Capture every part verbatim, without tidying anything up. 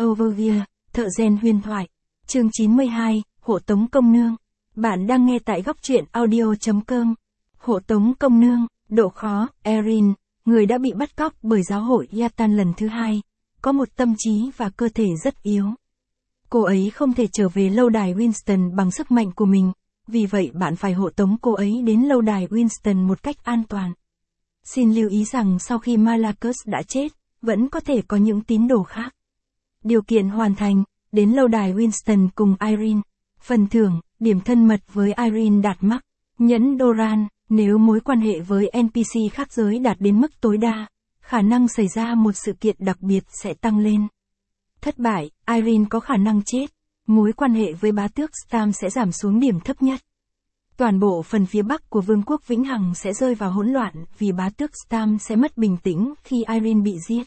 Overview, thợ rèn huyền thoại. Chương chín mươi hai, hộ tống công nương. Bạn đang nghe tại góc truyện audio chấm com. Hộ tống công nương, độ khó, Erin, người đã bị bắt cóc bởi giáo hội Yatan lần thứ hai, có một tâm trí và cơ thể rất yếu. Cô ấy không thể trở về lâu đài Winston bằng sức mạnh của mình, vì vậy bạn phải hộ tống cô ấy đến lâu đài Winston một cách an toàn. Xin lưu ý rằng sau khi Malacus đã chết, vẫn có thể có những tín đồ khác. Điều kiện hoàn thành, đến lâu đài Winston cùng Irene. Phần thưởng, điểm thân mật với Irene đạt mắc. Nhẫn Doran, nếu mối quan hệ với en pê xê khác giới đạt đến mức tối đa, khả năng xảy ra một sự kiện đặc biệt sẽ tăng lên. Thất bại, Irene có khả năng chết. Mối quan hệ với bá tước Stam sẽ giảm xuống điểm thấp nhất. Toàn bộ phần phía bắc của Vương quốc Vĩnh Hằng sẽ rơi vào hỗn loạn vì bá tước Stam sẽ mất bình tĩnh khi Irene bị giết.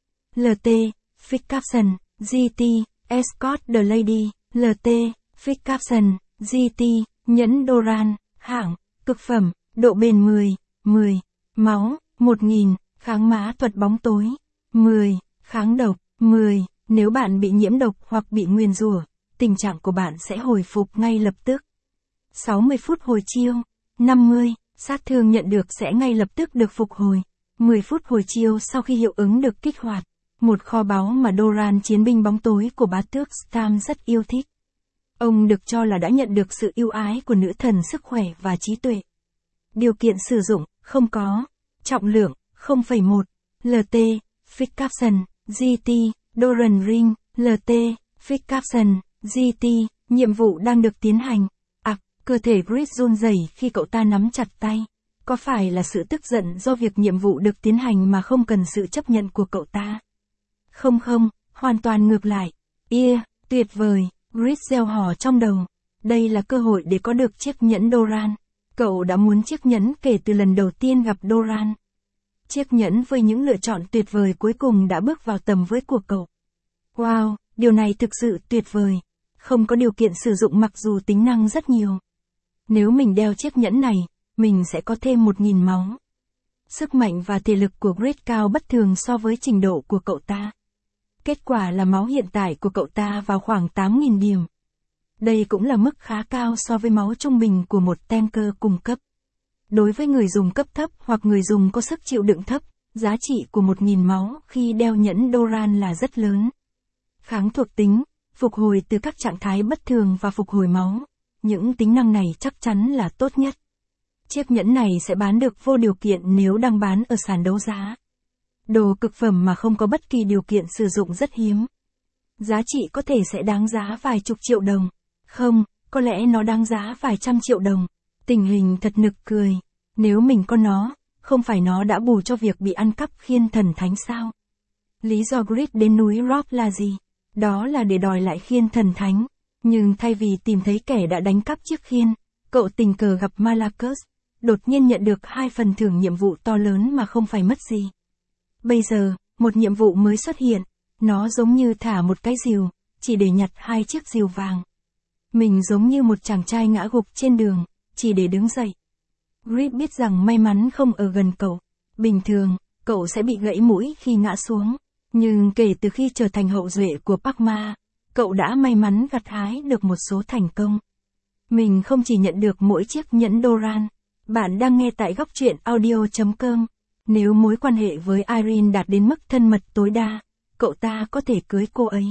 lờ tê, Fitzcapson, giê tê, Escort the Lady, lờ tê, Fitzcapson, giê tê, nhẫn Doran, hạng, cực phẩm, độ bền mười, mười, máu, một nghìn, kháng má thuật bóng tối, mười, kháng độc, mười, nếu bạn bị nhiễm độc hoặc bị nguyền rủa, tình trạng của bạn sẽ hồi phục ngay lập tức. sáu mươi phút hồi chiêu, năm mươi, sát thương nhận được sẽ ngay lập tức được phục hồi. mười phút hồi chiêu sau khi hiệu ứng được kích hoạt. Một kho báu mà Doran chiến binh bóng tối của bá tước Stam rất yêu thích. Ông được cho là đã nhận được sự ưu ái của nữ thần sức khỏe và trí tuệ. Điều kiện sử dụng, không có. Trọng lượng, không phẩy một. lờ tê, Fitzcapson, giê tê, Doran Ring, lờ tê, Fitzcapson, giê tê, nhiệm vụ đang được tiến hành. Ặc, cơ thể Grit run rẩy khi cậu ta nắm chặt tay. Có phải là sự tức giận do việc nhiệm vụ được tiến hành mà không cần sự chấp nhận của cậu ta? Không không, hoàn toàn ngược lại. Yeah, tuyệt vời, Grit gieo hò trong đầu. Đây là cơ hội để có được chiếc nhẫn Doran. Cậu đã muốn chiếc nhẫn kể từ lần đầu tiên gặp Doran. Chiếc nhẫn với những lựa chọn tuyệt vời cuối cùng đã bước vào tầm với của cậu. Wow, điều này thực sự tuyệt vời. Không có điều kiện sử dụng mặc dù tính năng rất nhiều. Nếu mình đeo chiếc nhẫn này, mình sẽ có thêm một nghìn máu. Sức mạnh và thể lực của Grit cao bất thường so với trình độ của cậu ta. Kết quả là máu hiện tại của cậu ta vào khoảng tám nghìn điểm. Đây cũng là mức khá cao so với máu trung bình của một tanker cùng cấp. Đối với người dùng cấp thấp hoặc người dùng có sức chịu đựng thấp, giá trị của một nghìn máu khi đeo nhẫn Doran là rất lớn. Kháng thuộc tính, phục hồi từ các trạng thái bất thường và phục hồi máu. Những tính năng này chắc chắn là tốt nhất. Chiếc nhẫn này sẽ bán được vô điều kiện nếu đang bán ở sàn đấu giá. Đồ cực phẩm mà không có bất kỳ điều kiện sử dụng rất hiếm. Giá trị có thể sẽ đáng giá vài chục triệu đồng. Không, có lẽ nó đáng giá vài trăm triệu đồng. Tình hình thật nực cười. Nếu mình có nó, không phải nó đã bù cho việc bị ăn cắp khiên thần thánh sao? Lý do Grit đến núi Rock là gì? Đó là để đòi lại khiên thần thánh. Nhưng thay vì tìm thấy kẻ đã đánh cắp chiếc khiên, cậu tình cờ gặp Malacus, đột nhiên nhận được hai phần thưởng nhiệm vụ to lớn mà không phải mất gì. Bây giờ, một nhiệm vụ mới xuất hiện, nó giống như thả một cái rìu, chỉ để nhặt hai chiếc rìu vàng. Mình giống như một chàng trai ngã gục trên đường, chỉ để đứng dậy. Grit biết rằng may mắn không ở gần cậu. Bình thường, cậu sẽ bị gãy mũi khi ngã xuống. Nhưng kể từ khi trở thành hậu duệ của Parkma, cậu đã may mắn gặt hái được một số thành công. Mình không chỉ nhận được mỗi chiếc nhẫn Doran. Bạn đang nghe tại góc truyện audio chấm com. Nếu mối quan hệ với Irene đạt đến mức thân mật tối đa, cậu ta có thể cưới cô ấy.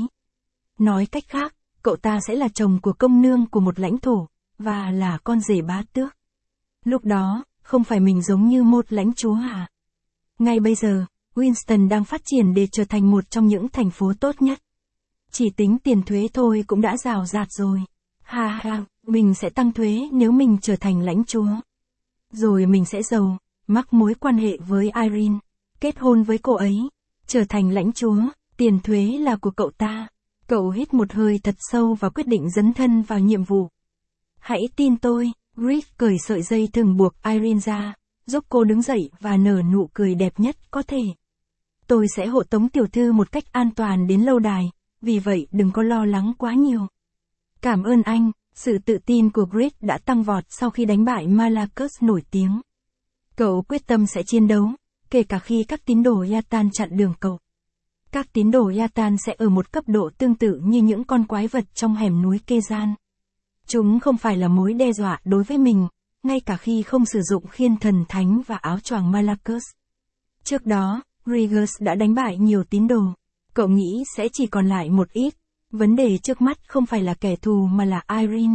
Nói cách khác, cậu ta sẽ là chồng của công nương của một lãnh thổ, và là con rể bá tước. Lúc đó, không phải mình giống như một lãnh chúa à? Ngay bây giờ, Winston đang phát triển để trở thành một trong những thành phố tốt nhất. Chỉ tính tiền thuế thôi cũng đã rào rạt rồi. Ha ha, mình sẽ tăng thuế nếu mình trở thành lãnh chúa. Rồi mình sẽ giàu, mắc mối quan hệ với Irene, kết hôn với cô ấy, trở thành lãnh chúa, tiền thuế là của cậu ta. Cậu hít một hơi thật sâu và quyết định dấn thân vào nhiệm vụ. Hãy tin tôi, Grit cởi sợi dây thừng buộc Irene ra, giúp cô đứng dậy và nở nụ cười đẹp nhất có thể. Tôi sẽ hộ tống tiểu thư một cách an toàn đến lâu đài, vì vậy đừng có lo lắng quá nhiều. Cảm ơn anh, sự tự tin của Grit đã tăng vọt sau khi đánh bại Malacus nổi tiếng. Cậu quyết tâm sẽ chiến đấu, kể cả khi các tín đồ Yatan chặn đường cậu. Các tín đồ Yatan sẽ ở một cấp độ tương tự như những con quái vật trong hẻm núi Kezan. Chúng không phải là mối đe dọa đối với mình, ngay cả khi không sử dụng khiên thần thánh và áo choàng Malakos. Trước đó, Rigus đã đánh bại nhiều tín đồ. Cậu nghĩ sẽ chỉ còn lại một ít. Vấn đề trước mắt không phải là kẻ thù mà là Irene.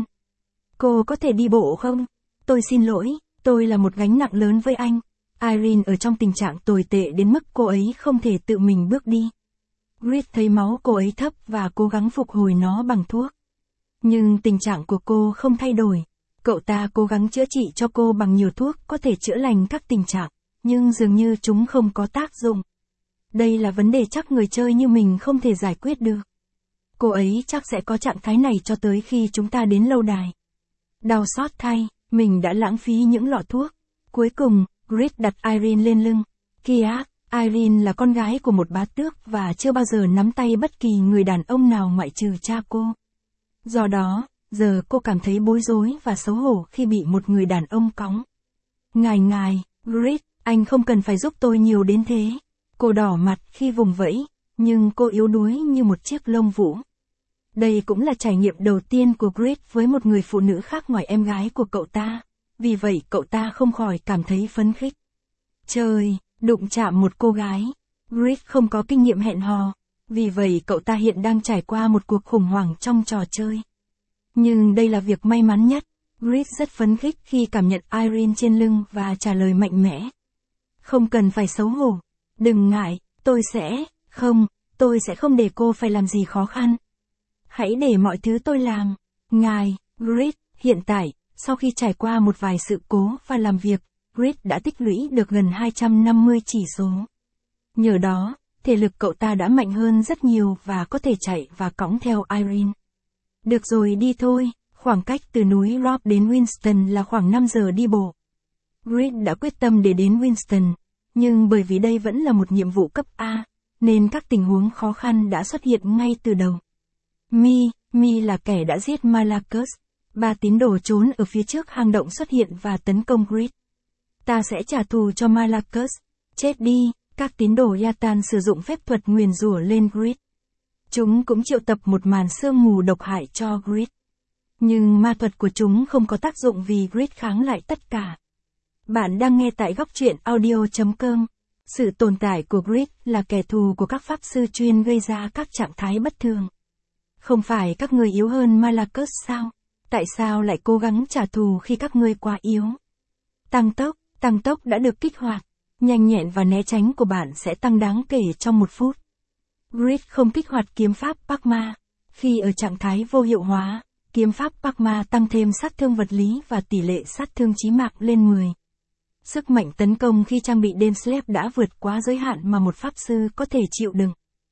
Cô có thể đi bộ không? Tôi xin lỗi, tôi là một gánh nặng lớn với anh. Irene ở trong tình trạng tồi tệ đến mức cô ấy không thể tự mình bước đi. Grit thấy máu cô ấy thấp và cố gắng phục hồi nó bằng thuốc. Nhưng tình trạng của cô không thay đổi. Cậu ta cố gắng chữa trị cho cô bằng nhiều thuốc có thể chữa lành các tình trạng, nhưng dường như chúng không có tác dụng. Đây là vấn đề chắc người chơi như mình không thể giải quyết được. Cô ấy chắc sẽ có trạng thái này cho tới khi chúng ta đến lâu đài. Đau xót thay, mình đã lãng phí những lọ thuốc. Cuối cùng, Grit đặt Irene lên lưng. Kia, Irene là con gái của một bá tước và chưa bao giờ nắm tay bất kỳ người đàn ông nào ngoại trừ cha cô. Do đó, giờ cô cảm thấy bối rối và xấu hổ khi bị một người đàn ông cõng. Ngài ngài, Grit, anh không cần phải giúp tôi nhiều đến thế. Cô đỏ mặt khi vùng vẫy, nhưng cô yếu đuối như một chiếc lông vũ. Đây cũng là trải nghiệm đầu tiên của Grit với một người phụ nữ khác ngoài em gái của cậu ta. Vì vậy cậu ta không khỏi cảm thấy phấn khích. Trời, đụng chạm một cô gái. Grit không có kinh nghiệm hẹn hò. Vì vậy cậu ta hiện đang trải qua một cuộc khủng hoảng trong trò chơi. Nhưng đây là việc may mắn nhất. Grit rất phấn khích khi cảm nhận Irene trên lưng và trả lời mạnh mẽ. Không cần phải xấu hổ. Đừng ngại, tôi sẽ, không, tôi sẽ không để cô phải làm gì khó khăn. Hãy để mọi thứ tôi làm. Ngài, Grit, hiện tại, sau khi trải qua một vài sự cố và làm việc, Grit đã tích lũy được gần hai trăm năm mươi chỉ số. Nhờ đó, thể lực cậu ta đã mạnh hơn rất nhiều và có thể chạy và cõng theo Irene. Được rồi đi thôi, khoảng cách từ núi Rob đến Winston là khoảng năm giờ đi bộ. Grit đã quyết tâm để đến Winston, nhưng bởi vì đây vẫn là một nhiệm vụ cấp A, nên các tình huống khó khăn đã xuất hiện ngay từ đầu. Mi, Mi là kẻ đã giết Malakos. Ba tín đồ trốn ở phía trước hang động xuất hiện và tấn công Grit. Ta sẽ trả thù cho Malakos. Chết đi, các tín đồ Yatan sử dụng phép thuật nguyền rủa lên Grit. Chúng cũng triệu tập một màn sương mù độc hại cho Grit. Nhưng ma thuật của chúng không có tác dụng vì Grit kháng lại tất cả. Bạn đang nghe tại góc truyện audio chấm com. Sự tồn tại của Grit là kẻ thù của các pháp sư chuyên gây ra các trạng thái bất thường. Không phải các người yếu hơn Malakos sao? Tại sao lại cố gắng trả thù khi các ngươi quá yếu? Tăng tốc, tăng tốc đã được kích hoạt. Nhanh nhẹn và né tránh của bạn sẽ tăng đáng kể trong một phút. Grit không kích hoạt kiếm pháp Parma. Khi ở trạng thái vô hiệu hóa, kiếm pháp Parma tăng thêm sát thương vật lý và tỷ lệ sát thương chí mạng lên mười. Sức mạnh tấn công khi trang bị Denslev đã vượt quá giới hạn mà một pháp sư có thể chịu đựng.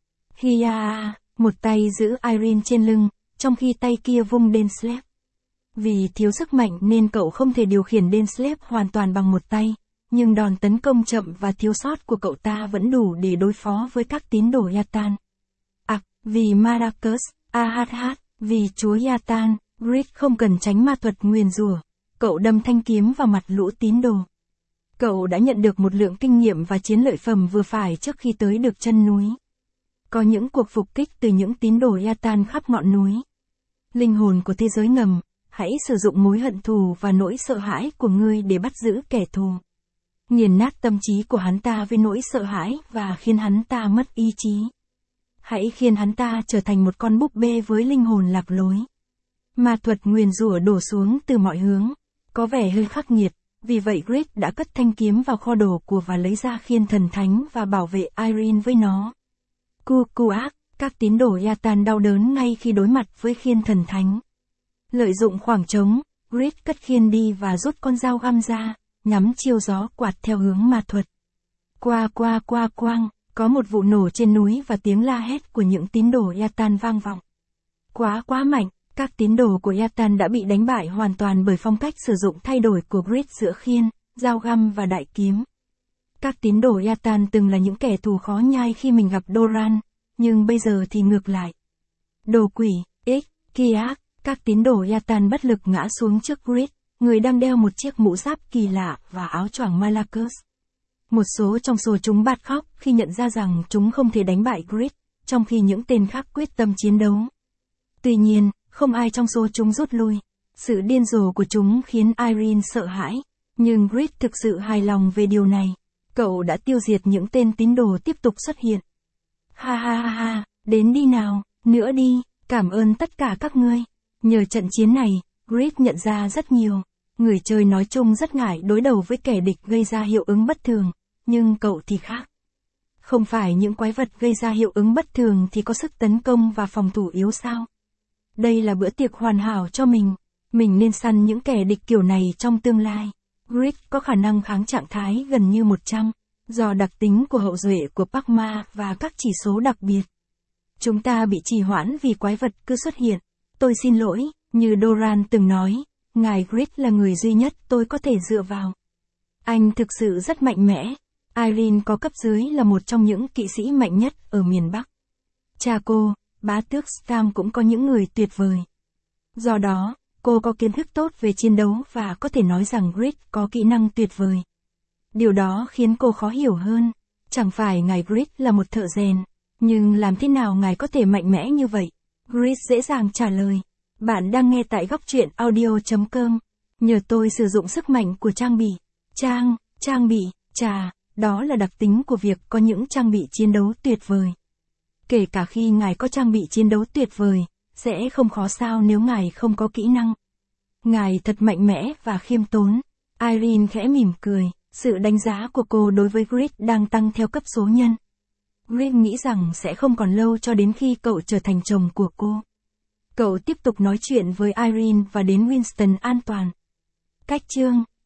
Hiya, một tay giữ Irene trên lưng, trong khi tay kia vung Denslev. Vì thiếu sức mạnh nên cậu không thể điều khiển Denslev hoàn toàn bằng một tay, nhưng đòn tấn công chậm và thiếu sót của cậu ta vẫn đủ để đối phó với các tín đồ Yatan. À, vì Maracus, Ahat, vì chúa Yatan, Grit không cần tránh ma thuật nguyền rủa. Cậu đâm thanh kiếm vào mặt lũ tín đồ. Cậu đã nhận được một lượng kinh nghiệm và chiến lợi phẩm vừa phải trước khi tới được chân núi. Có những cuộc phục kích từ những tín đồ Yatan khắp ngọn núi. Linh hồn của thế giới ngầm, hãy sử dụng mối hận thù và nỗi sợ hãi của ngươi để bắt giữ kẻ thù. Nghiền nát tâm trí của hắn ta với nỗi sợ hãi và khiến hắn ta mất ý chí. Hãy khiến hắn ta trở thành một con búp bê với linh hồn lạc lối. Ma thuật nguyền rủa đổ xuống từ mọi hướng, có vẻ hơi khắc nghiệt, vì vậy Grit đã cất thanh kiếm vào kho đồ của và lấy ra khiên thần thánh và bảo vệ Irene với nó. Cu cu ác, các tín đồ Yatan đau đớn ngay khi đối mặt với khiên thần thánh. Lợi dụng khoảng trống, Grit cất khiên đi và rút con dao găm ra, nhắm chiêu gió quạt theo hướng ma thuật. Qua qua qua quang, có một vụ nổ trên núi và tiếng la hét của những tín đồ Yatan vang vọng. Quá quá mạnh, các tín đồ của Yatan đã bị đánh bại hoàn toàn bởi phong cách sử dụng thay đổi của Grit giữa khiên, dao găm và đại kiếm. Các tín đồ Yatan từng là những kẻ thù khó nhai khi mình gặp Doran, nhưng bây giờ thì ngược lại. Đồ quỷ, X, Kiak, các tín đồ Yatan bất lực ngã xuống trước Grit, người đang đeo một chiếc mũ giáp kỳ lạ và áo choàng Malakos. Một số trong số chúng bật khóc khi nhận ra rằng chúng không thể đánh bại Grit, trong khi những tên khác quyết tâm chiến đấu. Tuy nhiên, không ai trong số chúng rút lui. Sự điên rồ của chúng khiến Irene sợ hãi, nhưng Grit thực sự hài lòng về điều này. Cậu đã tiêu diệt những tên tín đồ tiếp tục xuất hiện. Ha ha ha ha, đến đi nào, nữa đi, cảm ơn tất cả các ngươi. Nhờ trận chiến này, Grit nhận ra rất nhiều. Người chơi nói chung rất ngại đối đầu với kẻ địch gây ra hiệu ứng bất thường, nhưng cậu thì khác. Không phải những quái vật gây ra hiệu ứng bất thường thì có sức tấn công và phòng thủ yếu sao? Đây là bữa tiệc hoàn hảo cho mình. Mình nên săn những kẻ địch kiểu này trong tương lai. Grit có khả năng kháng trạng thái gần như một trăm, do đặc tính của hậu duệ của Pacma và các chỉ số đặc biệt. Chúng ta bị trì hoãn vì quái vật cứ xuất hiện. Tôi xin lỗi, như Doran từng nói, ngài Grit là người duy nhất tôi có thể dựa vào. Anh thực sự rất mạnh mẽ. Irene có cấp dưới là một trong những kỵ sĩ mạnh nhất ở miền Bắc. Cha cô, bá tước Stam cũng có những người tuyệt vời. Do đó, cô có kiến thức tốt về chiến đấu và có thể nói rằng Grit có kỹ năng tuyệt vời. Điều đó khiến cô khó hiểu hơn. Chẳng phải ngài Grit là một thợ rèn, nhưng làm thế nào ngài có thể mạnh mẽ như vậy? Grit dễ dàng trả lời. Bạn đang nghe tại góc truyện audio chấm com. Nhờ tôi sử dụng sức mạnh của trang bị. Trang, trang bị, chà, đó là đặc tính của việc có những trang bị chiến đấu tuyệt vời. Kể cả khi ngài có trang bị chiến đấu tuyệt vời, sẽ không khó sao nếu ngài không có kỹ năng. Ngài thật mạnh mẽ và khiêm tốn. Irene khẽ mỉm cười, sự đánh giá của cô đối với Grit đang tăng theo cấp số nhân. Grit nghĩ rằng sẽ không còn lâu cho đến khi cậu trở thành chồng của cô. Cậu tiếp tục nói chuyện với Irene và đến Winston an toàn. Cách chương